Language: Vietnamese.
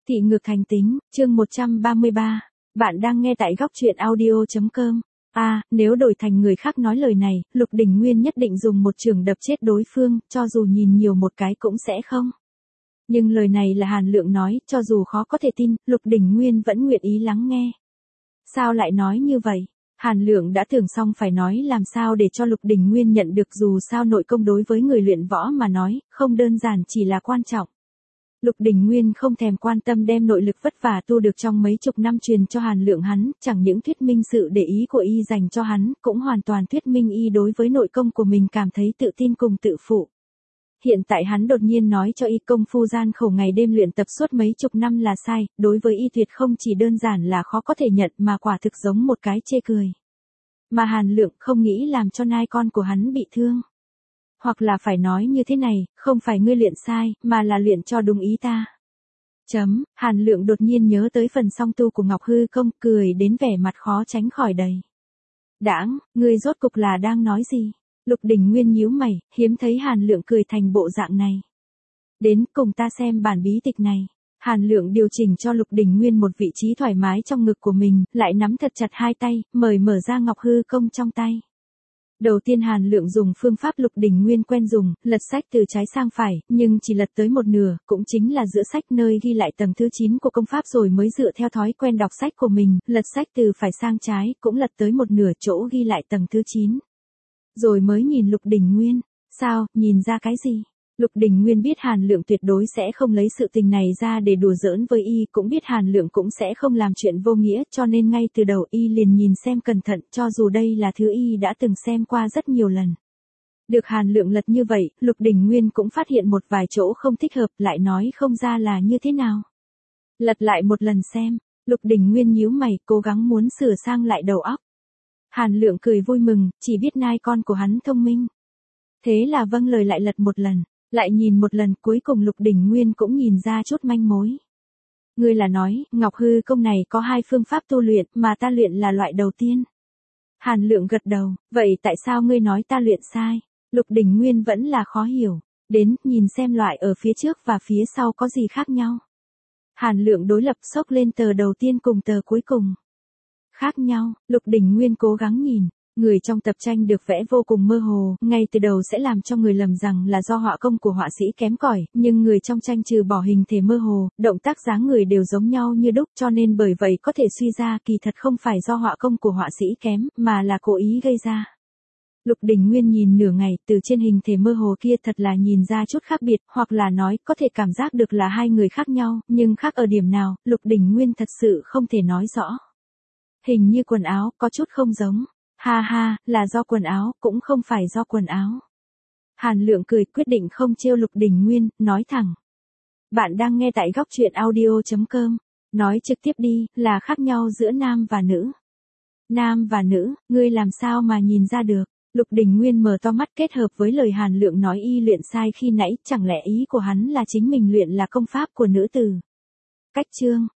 Thị ngược thành tính, chương 133. Bạn đang nghe tại góc truyện audio.com. Nếu đổi thành người khác nói lời này, Lục Đình Nguyên nhất định dùng một chưởng đập chết đối phương, cho dù nhìn nhiều một cái cũng sẽ không. Nhưng lời này là Hàn Lượng nói, cho dù khó có thể tin, Lục Đình Nguyên vẫn nguyện ý lắng nghe. Sao lại nói như vậy? Hàn Lượng đã tưởng xong phải nói làm sao để cho Lục Đình Nguyên nhận được, dù sao nội công đối với người luyện võ mà nói, không đơn giản chỉ là quan trọng. Lục Đình Nguyên không thèm quan tâm đem nội lực vất vả tu được trong mấy chục năm truyền cho Hàn Lượng hắn, chẳng những thuyết minh sự để ý của y dành cho hắn, cũng hoàn toàn thuyết minh y đối với nội công của mình cảm thấy tự tin cùng tự phụ. Hiện tại hắn đột nhiên nói cho y công phu gian khổ ngày đêm luyện tập suốt mấy chục năm là sai, đối với y tuyệt không chỉ đơn giản là khó có thể nhận mà quả thực giống một cái chê cười. Mà Hàn Lượng không nghĩ làm cho nai con của hắn bị thương. Hoặc là phải nói như thế này, không phải ngươi luyện sai, mà là luyện cho đúng ý ta. Hàn Lượng đột nhiên nhớ tới phần song tu của Ngọc Hư Công, cười đến vẻ mặt khó tránh khỏi đầy. Đãng, ngươi rốt cục là đang nói gì? Lục Đình Nguyên nhíu mày, hiếm thấy Hàn Lượng cười thành bộ dạng này. Đến cùng ta xem bản bí tịch này. Hàn Lượng điều chỉnh cho Lục Đình Nguyên một vị trí thoải mái trong ngực của mình, lại nắm thật chặt hai tay, mở ra Ngọc Hư Công trong tay. Đầu tiên Hàn Lượng dùng phương pháp Lục Đình Nguyên quen dùng, lật sách từ trái sang phải, nhưng chỉ lật tới một nửa, cũng chính là giữa sách nơi ghi lại tầng thứ 9 của công pháp rồi mới dựa theo thói quen đọc sách của mình, lật sách từ phải sang trái, cũng lật tới một nửa chỗ ghi lại tầng thứ 9. Rồi mới nhìn Lục Đình Nguyên, sao, nhìn ra cái gì? Lục Đình Nguyên biết Hàn Lượng tuyệt đối sẽ không lấy sự tình này ra để đùa giỡn với y, cũng biết Hàn Lượng cũng sẽ không làm chuyện vô nghĩa, cho nên ngay từ đầu y liền nhìn xem cẩn thận, cho dù đây là thứ y đã từng xem qua rất nhiều lần. Được Hàn Lượng lật như vậy, Lục Đình Nguyên cũng phát hiện một vài chỗ không thích hợp, lại nói không ra là như thế nào. Lật lại một lần xem, Lục Đình Nguyên nhíu mày, cố gắng muốn sửa sang lại đầu óc. Hàn Lượng cười vui mừng, chỉ biết nai con của hắn thông minh. Thế là vâng lời lại lật một lần. Lại nhìn một lần, cuối cùng Lục Đình Nguyên cũng nhìn ra chút manh mối. Ngươi là nói, Ngọc Hư Công này có hai phương pháp tu luyện, mà ta luyện là loại đầu tiên. Hàn Lượng gật đầu, vậy tại sao ngươi nói ta luyện sai? Lục Đình Nguyên vẫn là khó hiểu. Đến, nhìn xem loại ở phía trước và phía sau có gì khác nhau. Hàn Lượng đối lập xốc lên tờ đầu tiên cùng tờ cuối cùng. Khác nhau, Lục Đình Nguyên cố gắng nhìn. Người trong tập tranh được vẽ vô cùng mơ hồ, ngay từ đầu sẽ làm cho người lầm rằng là do họa công của họa sĩ kém cỏi, nhưng người trong tranh trừ bỏ hình thể mơ hồ, động tác dáng người đều giống nhau như đúc, cho nên bởi vậy có thể suy ra kỳ thật không phải do họa công của họa sĩ kém, mà là cố ý gây ra. Lục Đình Nguyên nhìn nửa ngày, từ trên hình thể mơ hồ kia thật là nhìn ra chút khác biệt, hoặc là nói có thể cảm giác được là hai người khác nhau, nhưng khác ở điểm nào, Lục Đình Nguyên thật sự không thể nói rõ. Hình như quần áo, có chút không giống. Ha, là do quần áo, cũng không phải do quần áo. Hàn Lượng cười, quyết định không trêu Lục Đình Nguyên, nói thẳng. Bạn đang nghe tại góc truyện audio.com. Nói trực tiếp đi, là khác nhau giữa nam và nữ. Nam và nữ, ngươi làm sao mà nhìn ra được? Lục Đình Nguyên mở to mắt, kết hợp với lời Hàn Lượng nói y luyện sai khi nãy, chẳng lẽ ý của hắn là chính mình luyện là công pháp của nữ tử? Cách chương.